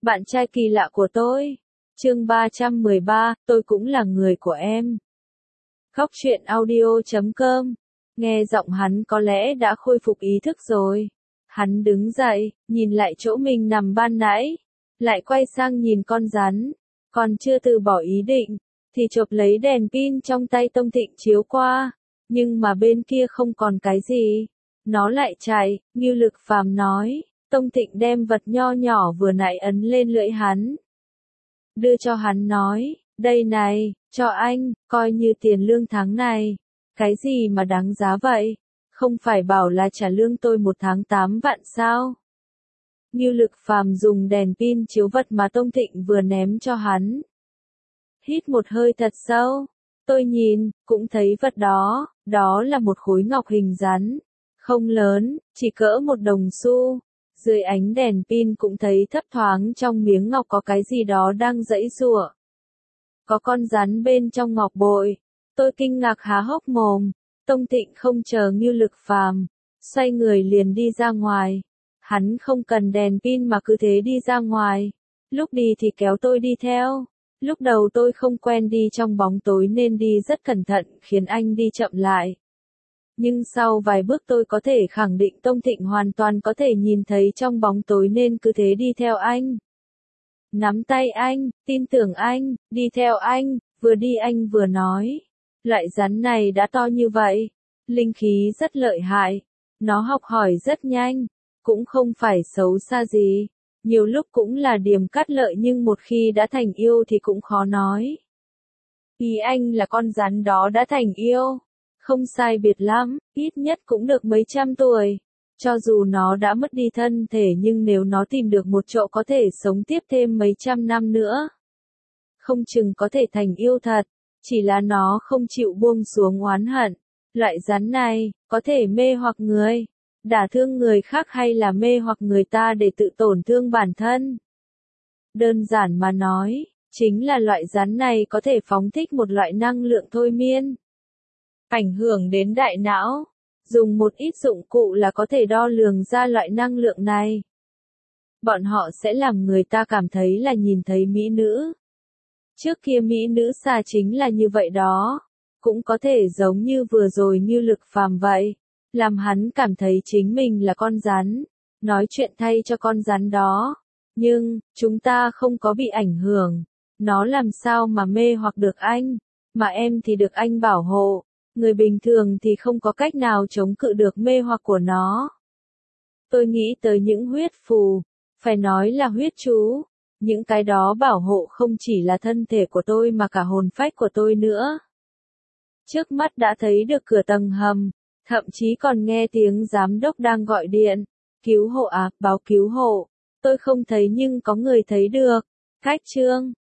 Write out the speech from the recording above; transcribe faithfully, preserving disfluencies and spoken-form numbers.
Bạn trai kỳ lạ của tôi. Chương ba trăm mười ba, tôi cũng là người của em. Khóc chuyện audio chấm com. Nghe giọng hắn có lẽ đã khôi phục ý thức rồi. Hắn đứng dậy, nhìn lại chỗ mình nằm ban nãy, lại quay sang nhìn con rắn, còn chưa từ bỏ ý định, thì chộp lấy đèn pin trong tay Tông Thịnh chiếu qua, nhưng mà bên kia không còn cái gì. Nó lại chạy, Ngưu Lực Phàm nói. Tông Thịnh đem vật nho nhỏ vừa nãy ấn lên lưỡi hắn, đưa cho hắn nói, đây này, cho anh, coi như tiền lương tháng này. Cái gì mà đáng giá vậy? Không phải bảo là trả lương tôi một tháng tám vạn sao? Ngưu Lực Phàm dùng đèn pin chiếu vật mà Tông Thịnh vừa ném cho hắn. Hít một hơi thật sâu, tôi nhìn, cũng thấy vật đó, đó là một khối ngọc hình rắn, không lớn, chỉ cỡ một đồng xu. Dưới ánh đèn pin cũng thấy thấp thoáng trong miếng ngọc có cái gì đó đang giãy giụa. Có con rắn bên trong ngọc bội. Tôi kinh ngạc há hốc mồm. Tông Thịnh không chờ Ngưu Lực Phàm, xoay người liền đi ra ngoài. Hắn không cần đèn pin mà cứ thế đi ra ngoài. Lúc đi thì kéo tôi đi theo. Lúc đầu tôi không quen đi trong bóng tối nên đi rất cẩn thận, khiến anh đi chậm lại. Nhưng sau vài bước tôi có thể khẳng định Tông Thịnh hoàn toàn có thể nhìn thấy trong bóng tối nên cứ thế đi theo anh. Nắm tay anh, tin tưởng anh, đi theo anh, vừa đi anh vừa nói. Loại rắn này đã to như vậy, linh khí rất lợi hại, nó học hỏi rất nhanh, cũng không phải xấu xa gì, nhiều lúc cũng là điểm cắt lợi nhưng một khi đã thành yêu thì cũng khó nói. Ý anh là con rắn đó đã thành yêu? Không sai biệt lắm, ít nhất cũng được mấy trăm tuổi. Cho dù nó đã mất đi thân thể nhưng nếu nó tìm được một chỗ có thể sống tiếp thêm mấy trăm năm nữa, không chừng có thể thành yêu thật, chỉ là nó không chịu buông xuống oán hận. Loại rắn này, có thể mê hoặc người, đả thương người khác hay là mê hoặc người ta để tự tổn thương bản thân. Đơn giản mà nói, chính là loại rắn này có thể phóng thích một loại năng lượng thôi miên, ảnh hưởng đến đại não. Dùng một ít dụng cụ là có thể đo lường ra loại năng lượng này. Bọn họ sẽ làm người ta cảm thấy là nhìn thấy mỹ nữ. Trước kia mỹ nữ xà chính là như vậy đó. Cũng có thể giống như vừa rồi Ngưu Lực Phàm vậy. Làm hắn cảm thấy chính mình là con rắn. Nói chuyện thay cho con rắn đó. Nhưng, chúng ta không có bị ảnh hưởng. Nó làm sao mà mê hoặc được anh. Mà em thì được anh bảo hộ. Người bình thường thì không có cách nào chống cự được mê hoặc của nó. Tôi nghĩ tới những huyết phù, phải nói là huyết chú. Những cái đó bảo hộ không chỉ là thân thể của tôi mà cả hồn phách của tôi nữa. Trước mắt đã thấy được cửa tầng hầm, thậm chí còn nghe tiếng giám đốc đang gọi điện. Cứu hộ à, báo cứu hộ. Tôi không thấy nhưng có người thấy được. Cách chương.